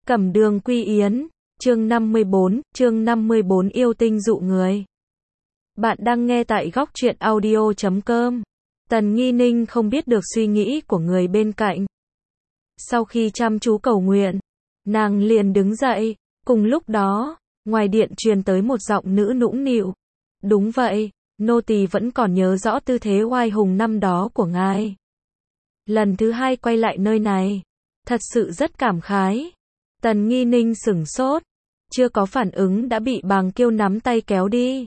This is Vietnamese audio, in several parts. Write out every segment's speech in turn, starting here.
Cẩm Đường Quy Yến, chương 54 yêu tinh dụ người. Bạn đang nghe tại góc truyện audio.com. Tần Nghi Ninh không biết được suy nghĩ của người bên cạnh. Sau khi chăm chú cầu nguyện, nàng liền đứng dậy, cùng lúc đó, ngoài điện truyền tới một giọng nữ nũng nịu. Đúng vậy, nô tỳ vẫn còn nhớ rõ tư thế oai hùng năm đó của ngài. Lần thứ hai quay lại nơi này, thật sự rất cảm khái. Tần Nghi Ninh sửng sốt, chưa có phản ứng đã bị Bàng Kiêu nắm tay kéo đi.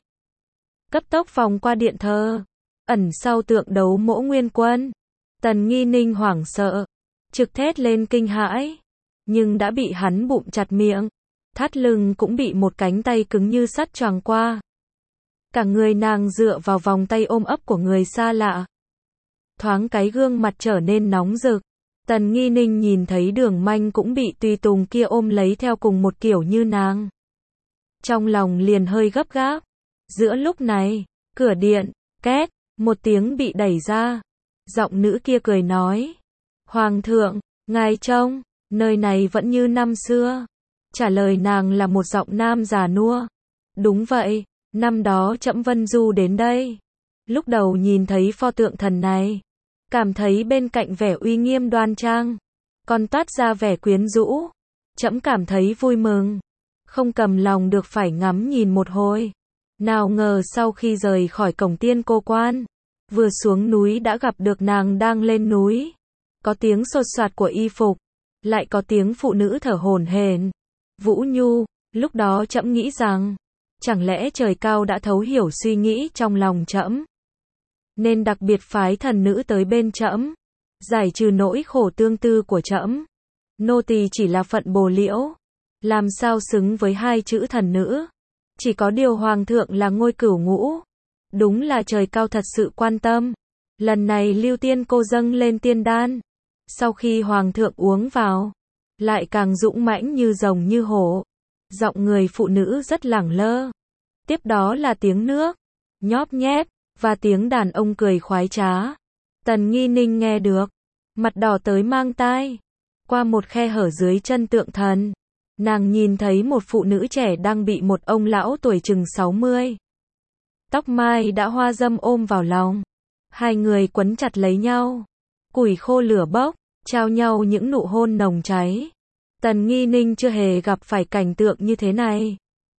Cấp tốc vòng qua điện thờ, ẩn sau tượng đấu Mỗ Nguyên Quân. Tần Nghi Ninh hoảng sợ, trực thét lên kinh hãi, nhưng đã bị hắn bụm chặt miệng, thắt lưng cũng bị một cánh tay cứng như sắt choàng qua. Cả người nàng dựa vào vòng tay ôm ấp của người xa lạ. Thoáng cái gương mặt trở nên nóng rực. Tần Nghi Ninh nhìn thấy Đường Manh cũng bị tùy tùng kia ôm lấy theo cùng một kiểu như nàng. Trong lòng liền hơi gấp gáp. Giữa lúc này, cửa điện, két, một tiếng bị đẩy ra. Giọng nữ kia cười nói. Hoàng thượng, ngài trông, nơi này vẫn như năm xưa. Trả lời nàng là một giọng nam già nua. Đúng vậy, năm đó trẫm Vân Du đến đây. Lúc đầu nhìn thấy pho tượng thần này, cảm thấy bên cạnh vẻ uy nghiêm đoan trang, còn toát ra vẻ quyến rũ. Trẫm cảm thấy vui mừng, không cầm lòng được phải ngắm nhìn một hồi. Nào ngờ sau khi rời khỏi cổng Tiên Cô Quan, vừa xuống núi đã gặp được nàng đang lên núi. Có tiếng xột xoạt của y phục, lại có tiếng phụ nữ thở hổn hển. Vũ Nhu, lúc đó trẫm nghĩ rằng, chẳng lẽ trời cao đã thấu hiểu suy nghĩ trong lòng trẫm, nên đặc biệt phái thần nữ tới bên trẫm, giải trừ nỗi khổ tương tư của trẫm. Nô tỳ chỉ là phận bồ liễu, làm sao xứng với hai chữ thần nữ. Chỉ có điều hoàng thượng là ngôi cửu ngũ, đúng là trời cao thật sự quan tâm. Lần này Lưu Tiên Cô dâng lên tiên đan, sau khi hoàng thượng uống vào, lại càng dũng mãnh như rồng như hổ. Giọng người phụ nữ rất lẳng lơ. Tiếp đó là tiếng nước nhóp nhép và tiếng đàn ông cười khoái trá. Tần Nghi Ninh nghe được, mặt đỏ tới mang tai. Qua một khe hở dưới chân tượng thần, nàng nhìn thấy một phụ nữ trẻ đang bị một ông lão tuổi chừng 60. Tóc mai đã hoa râm ôm vào lòng. Hai người quấn chặt lấy nhau, củi khô lửa bốc, trao nhau những nụ hôn nồng cháy. Tần Nghi Ninh chưa hề gặp phải cảnh tượng như thế này.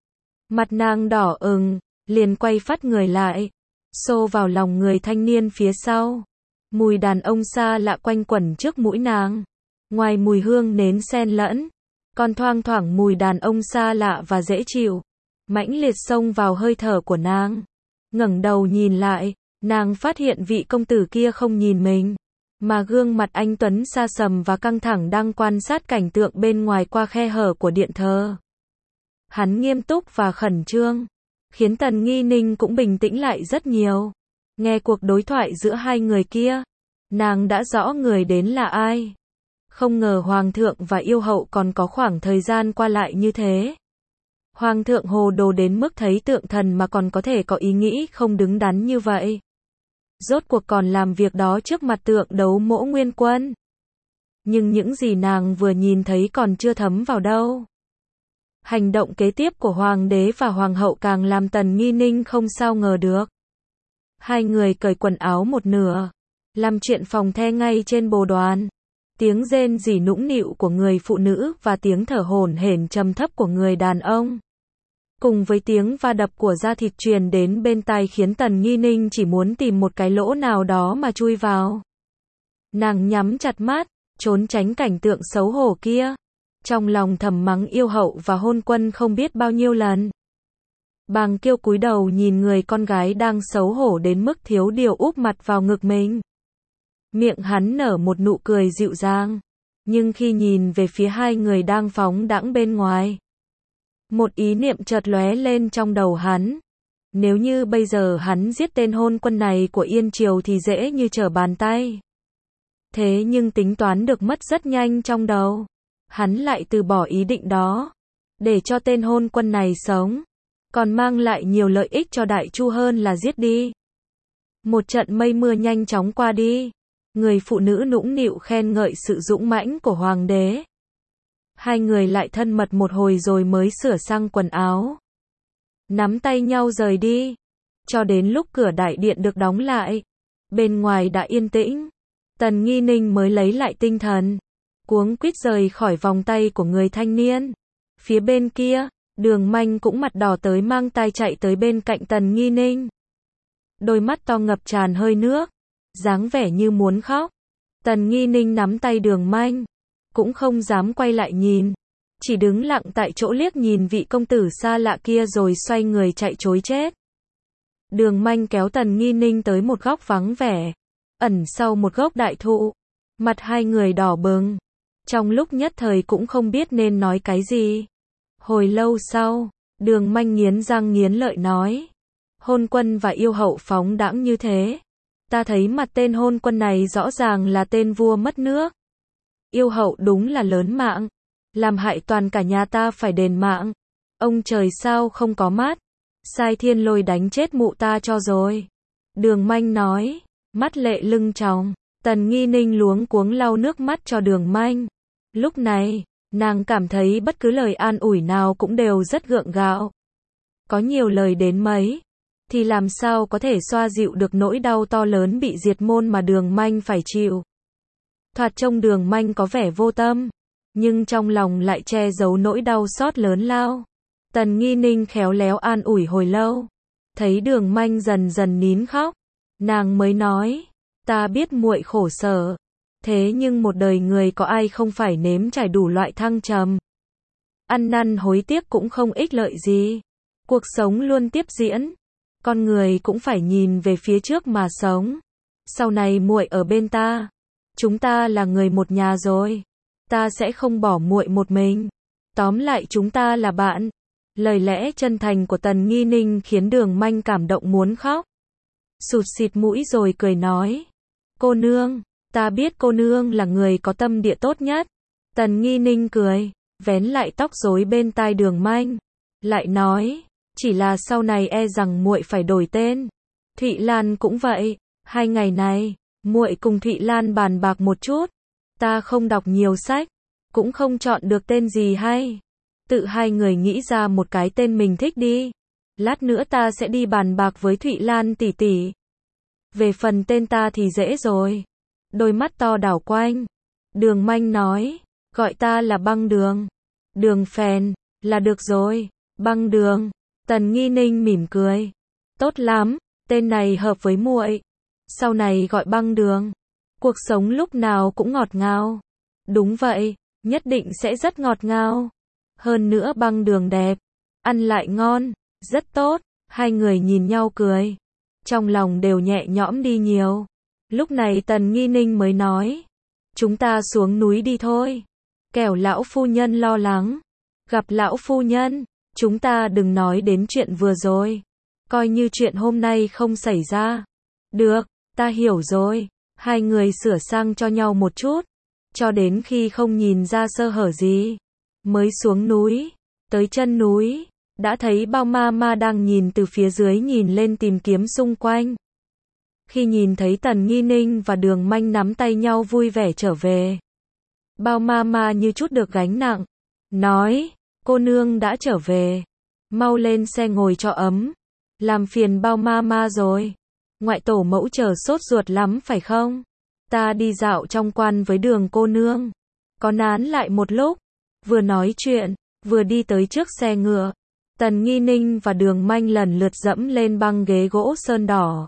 Mặt nàng đỏ ửng, liền quay phát người lại, xô vào lòng người thanh niên phía sau. Mùi đàn ông xa lạ quanh quẩn trước mũi nàng. Ngoài mùi hương nến xen lẫn, còn thoang thoảng mùi đàn ông xa lạ và dễ chịu, mãnh liệt xông vào hơi thở của nàng. Ngẩng đầu nhìn lại, nàng phát hiện vị công tử kia không nhìn mình, mà gương mặt anh tuấn xa sầm và căng thẳng đang quan sát cảnh tượng bên ngoài qua khe hở của điện thờ. Hắn nghiêm túc và khẩn trương, khiến Tần Nghi Ninh cũng bình tĩnh lại rất nhiều. Nghe cuộc đối thoại giữa hai người kia, nàng đã rõ người đến là ai. Không ngờ hoàng thượng và yêu hậu còn có khoảng thời gian qua lại như thế. Hoàng thượng hồ đồ đến mức thấy tượng thần mà còn có thể có ý nghĩ không đứng đắn như vậy. Rốt cuộc còn làm việc đó trước mặt tượng đấu Mỗ Nguyên Quân. Nhưng những gì nàng vừa nhìn thấy còn chưa thấm vào đâu. Hành động kế tiếp của hoàng đế và hoàng hậu càng làm Tần Nghi Ninh không sao ngờ được. Hai người cởi quần áo một nửa, làm chuyện phòng the ngay trên bồ đoàn. Tiếng rên rỉ nũng nịu của người phụ nữ và tiếng thở hổn hển trầm thấp của người đàn ông, cùng với tiếng va đập của da thịt truyền đến bên tai khiến Tần Nghi Ninh chỉ muốn tìm một cái lỗ nào đó mà chui vào. Nàng nhắm chặt mắt, trốn tránh cảnh tượng xấu hổ kia. Trong lòng thầm mắng yêu hậu và hôn quân không biết bao nhiêu lần. Bàng Kiêu cúi đầu nhìn người con gái đang xấu hổ đến mức thiếu điều úp mặt vào ngực mình. Miệng hắn nở một nụ cười dịu dàng. Nhưng khi nhìn về phía hai người đang phóng đãng bên ngoài, một ý niệm chợt lóe lên trong đầu hắn. Nếu như bây giờ hắn giết tên hôn quân này của Yên Triều thì dễ như trở bàn tay. Thế nhưng tính toán được mất rất nhanh trong đầu. Hắn lại từ bỏ ý định đó, để cho tên hôn quân này sống, còn mang lại nhiều lợi ích cho Đại Chu hơn là giết đi. Một trận mây mưa nhanh chóng qua đi. Người phụ nữ nũng nịu khen ngợi sự dũng mãnh của hoàng đế. Hai người lại thân mật một hồi rồi mới sửa sang quần áo. Nắm tay nhau rời đi. Cho đến lúc cửa đại điện được đóng lại. Bên ngoài đã yên tĩnh. Tần Nghi Ninh mới lấy lại tinh thần. Cuống quýt rời khỏi vòng tay của người thanh niên. Phía bên kia, Đường Manh cũng mặt đỏ tới mang tai chạy tới bên cạnh Tần Nghi Ninh. Đôi mắt to ngập tràn hơi nước. Dáng vẻ như muốn khóc. Tần Nghi Ninh nắm tay Đường Manh. Cũng không dám quay lại nhìn. Chỉ đứng lặng tại chỗ liếc nhìn vị công tử xa lạ kia rồi xoay người chạy trối chết. Đường Manh kéo Tần Nghi Ninh tới một góc vắng vẻ. Ẩn sau một gốc đại thụ. Mặt hai người đỏ bừng. Trong lúc nhất thời cũng không biết nên nói cái gì. Hồi lâu sau, Đường Manh nghiến răng nghiến lợi nói. Hôn quân và yêu hậu phóng đãng như thế. Ta thấy mặt tên hôn quân này rõ ràng là tên vua mất nước. Yêu hậu đúng là lớn mạng. Làm hại toàn cả nhà ta phải đền mạng. Ông trời sao không có mắt. Sai thiên lôi đánh chết mụ ta cho rồi. Đường Manh nói. Mắt lệ lưng tròng. Tần Nghi Ninh luống cuống lau nước mắt cho Đường Manh. Lúc này, nàng cảm thấy bất cứ lời an ủi nào cũng đều rất gượng gạo. Có nhiều lời đến mấy, thì làm sao có thể xoa dịu được nỗi đau to lớn bị diệt môn mà Đường Manh phải chịu. Thoạt trông Đường Manh có vẻ vô tâm, nhưng trong lòng lại che giấu nỗi đau xót lớn lao. Tần Nghi Ninh khéo léo an ủi hồi lâu. Thấy Đường Manh dần dần nín khóc, nàng mới nói, ta biết muội khổ sở. Thế nhưng một đời người có ai không phải nếm trải đủ loại thăng trầm. Ăn năn hối tiếc cũng không ích lợi gì. Cuộc sống luôn tiếp diễn. Con người cũng phải nhìn về phía trước mà sống. Sau này muội ở bên ta. Chúng ta là người một nhà rồi. Ta sẽ không bỏ muội một mình. Tóm lại chúng ta là bạn. Lời lẽ chân thành của Tần Nghi Ninh khiến Đường Manh cảm động muốn khóc. Sụt xịt mũi rồi cười nói. Cô nương, ta biết cô nương là người có tâm địa tốt nhất. Tần Nghi Ninh cười, vén lại tóc rối bên tai Đường Manh. Lại nói, chỉ là sau này e rằng muội phải đổi tên. Thụy Lan cũng vậy, 2 ngày này, muội cùng Thụy Lan bàn bạc một chút. Ta không đọc nhiều sách, cũng không chọn được tên gì hay. Tự hai người nghĩ ra một cái tên mình thích đi. Lát nữa ta sẽ đi bàn bạc với Thụy Lan tỷ tỷ. Về phần tên ta thì dễ rồi. Đôi mắt to đảo quanh. Đường Manh nói, gọi ta là Băng Đường. Đường Phèn, là được rồi. Băng Đường. Tần Nghi Ninh mỉm cười. Tốt lắm, tên này hợp với muội. Sau này gọi Băng Đường. Cuộc sống lúc nào cũng ngọt ngào. Đúng vậy, nhất định sẽ rất ngọt ngào. Hơn nữa Băng Đường đẹp, ăn lại ngon, rất tốt. Hai người nhìn nhau cười. Trong lòng đều nhẹ nhõm đi nhiều. Lúc này Tần Nghi Ninh mới nói. Chúng ta xuống núi đi thôi. Kẻo lão phu nhân lo lắng. Gặp lão phu nhân, chúng ta đừng nói đến chuyện vừa rồi. Coi như chuyện hôm nay không xảy ra. Được, ta hiểu rồi. Hai người sửa sang cho nhau một chút. Cho đến khi không nhìn ra sơ hở gì. Mới xuống núi. Tới chân núi. Đã thấy Bao Ma Ma đang nhìn từ phía dưới nhìn lên tìm kiếm xung quanh. Khi nhìn thấy Tần Nghi Ninh và Đường Manh nắm tay nhau vui vẻ trở về. Bao Ma Ma như chút được gánh nặng. Nói, cô nương đã trở về. Mau lên xe ngồi cho ấm. Làm phiền Bao Ma Ma rồi. Ngoại tổ mẫu chờ sốt ruột lắm phải không? Ta đi dạo trong quan với Đường cô nương. Có nán lại một lúc. Vừa nói chuyện, vừa đi tới trước xe ngựa. Tần Nghi Ninh và Đường Manh lần lượt dẫm lên băng ghế gỗ sơn đỏ.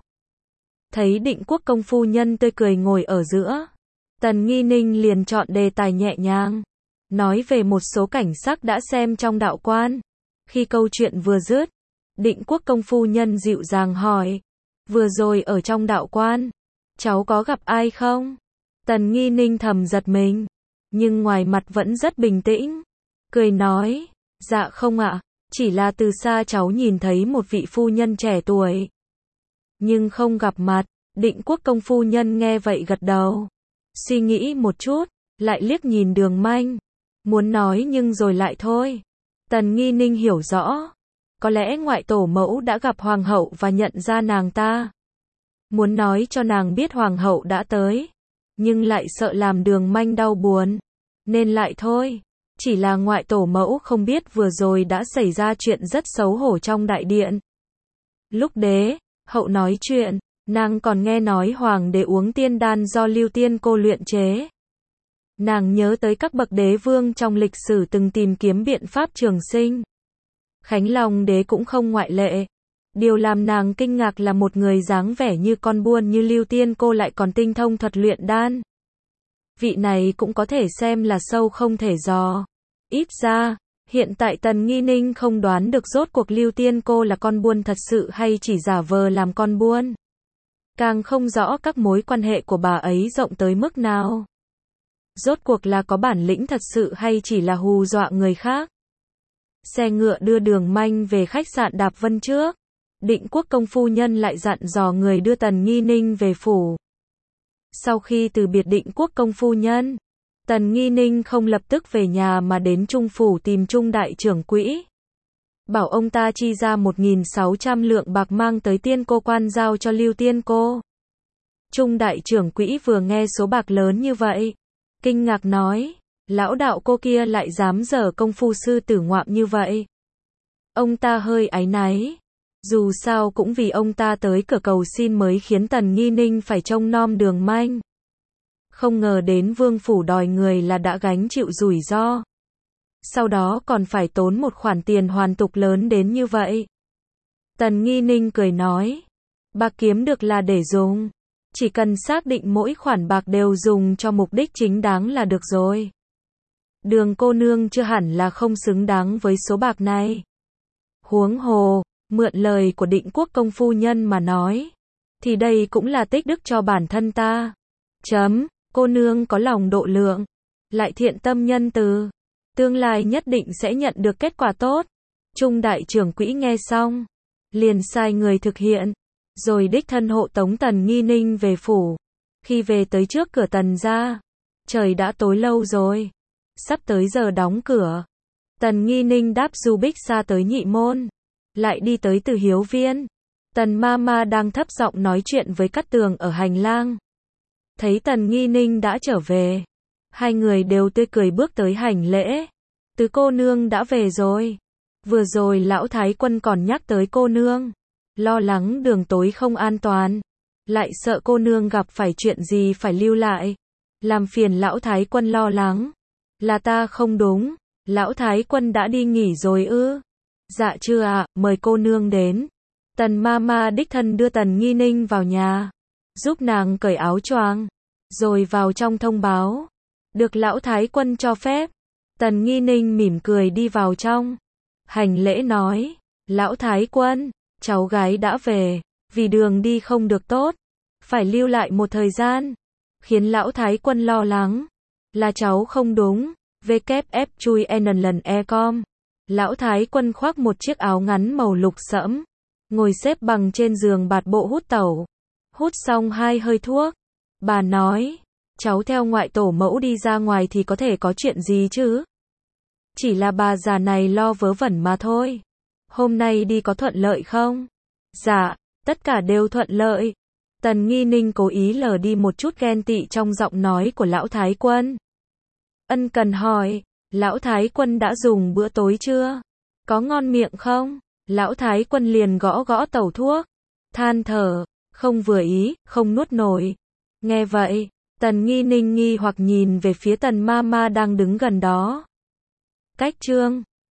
Thấy Định Quốc công phu nhân tươi cười ngồi ở giữa. Tần Nghi Ninh liền chọn đề tài nhẹ nhàng. Nói về một số cảnh sắc đã xem trong đạo quan. Khi câu chuyện vừa dứt, Định Quốc công phu nhân dịu dàng hỏi. Vừa rồi ở trong đạo quan, cháu có gặp ai không? Tần Nghi Ninh thầm giật mình. Nhưng ngoài mặt vẫn rất bình tĩnh. Cười nói, dạ không ạ. Chỉ là từ xa cháu nhìn thấy một vị phu nhân trẻ tuổi. Nhưng không gặp mặt. Định Quốc công phu nhân nghe vậy gật đầu. Suy nghĩ một chút, lại liếc nhìn Đường Manh. Muốn nói nhưng rồi lại thôi. Tần Nghi Ninh hiểu rõ. Có lẽ ngoại tổ mẫu đã gặp hoàng hậu và nhận ra nàng ta. Muốn nói cho nàng biết hoàng hậu đã tới. Nhưng lại sợ làm Đường Manh đau buồn. Nên lại thôi. Chỉ là ngoại tổ mẫu không biết vừa rồi đã xảy ra chuyện rất xấu hổ trong đại điện. Lúc đế, hậu nói chuyện, nàng còn nghe nói hoàng đế uống tiên đan do Lưu Tiên Cô luyện chế. Nàng nhớ tới các bậc đế vương trong lịch sử từng tìm kiếm biện pháp trường sinh. Khánh Long đế cũng không ngoại lệ. Điều làm nàng kinh ngạc là một người dáng vẻ như con buôn như Lưu Tiên Cô lại còn tinh thông thuật luyện đan. Vị này cũng có thể xem là sâu không thể dò. Ít ra, hiện tại Tần Nghi Ninh không đoán được rốt cuộc Lưu Tiên Cô là con buôn thật sự hay chỉ giả vờ làm con buôn. Càng không rõ các mối quan hệ của bà ấy rộng tới mức nào. Rốt cuộc là có bản lĩnh thật sự hay chỉ là hù dọa người khác. Xe ngựa đưa Đường Manh về khách sạn Đạp Vân trước. Định Quốc công phu nhân lại dặn dò người đưa Tần Nghi Ninh về phủ. Sau khi từ biệt Định Quốc công phu nhân, Tần Nghi Ninh không lập tức về nhà mà đến Trung phủ tìm Trung đại trưởng quỹ. Bảo ông ta chi ra 1.600 lượng bạc mang tới Tiên Cô quan giao cho Lưu Tiên Cô. Trung đại trưởng quỹ vừa nghe số bạc lớn như vậy, kinh ngạc nói, lão đạo cô kia lại dám giở công phu sư tử ngoạm như vậy. Ông ta hơi áy náy. Dù sao cũng vì ông ta tới cửa cầu xin mới khiến Tần Nghi Ninh phải trông nom Đường Manh. Không ngờ đến vương phủ đòi người là đã gánh chịu rủi ro. Sau đó còn phải tốn một khoản tiền hoàn tục lớn đến như vậy. Tần Nghi Ninh cười nói, bạc kiếm được là để dùng. Chỉ cần xác định mỗi khoản bạc đều dùng cho mục đích chính đáng là được rồi. Đường cô nương chưa hẳn là không xứng đáng với số bạc này. Huống hồ, mượn lời của Định Quốc công phu nhân mà nói, thì đây cũng là tích đức cho bản thân ta. Cô nương có lòng độ lượng, lại thiện tâm nhân từ, tương lai nhất định sẽ nhận được kết quả tốt. Trung đại trưởng quỹ nghe xong, liền sai người thực hiện, rồi đích thân hộ tống Tần Nghi Ninh về phủ. Khi về tới trước cửa Tần gia, trời đã tối lâu rồi, sắp tới giờ đóng cửa. Tần Nghi Ninh đáp du bích xa tới Nhị môn, lại đi tới Từ Hiếu viên. Tần Mama đang thấp giọng nói chuyện với Cát Tường ở hành lang. Thấy Tần Nghi Ninh đã trở về, hai người đều tươi cười bước tới hành lễ. Tứ cô nương đã về rồi. Vừa rồi lão thái quân còn nhắc tới cô nương, lo lắng đường tối không an toàn, lại sợ cô nương gặp phải chuyện gì phải lưu lại, làm phiền lão thái quân lo lắng. Là ta không đúng, lão thái quân đã đi nghỉ rồi ư? Dạ chưa ạ, mời cô nương đến. Tần Mama đích thân đưa Tần Nghi Ninh vào nhà, giúp nàng cởi áo choàng, rồi vào trong thông báo, được lão thái quân cho phép. Tần Nghi Ninh mỉm cười đi vào trong, hành lễ nói, lão thái quân, cháu gái đã về, vì đường đi không được tốt, phải lưu lại một thời gian, khiến lão thái quân lo lắng, là cháu không đúng. WF chui lần e-com. Lão thái quân khoác một chiếc áo ngắn màu lục sẫm, ngồi xếp bằng trên giường bạt bộ hút tẩu. Hút xong 2 hơi thuốc, bà nói, cháu theo ngoại tổ mẫu đi ra ngoài thì có thể có chuyện gì chứ? Chỉ là bà già này lo vớ vẩn mà thôi. Hôm nay đi có thuận lợi không? Dạ, tất cả đều thuận lợi. Tần Nghi Ninh cố ý lờ đi một chút ghen tị trong giọng nói của lão thái quân. Ân cần hỏi, lão thái quân đã dùng bữa tối chưa? Có ngon miệng không? Lão thái quân liền gõ gõ tẩu thuốc, than thở, không vừa ý, không nuốt nổi. Nghe vậy, Tần Nghi Ninh nghi hoặc nhìn về phía Tần Mama đang đứng gần đó. Cách chương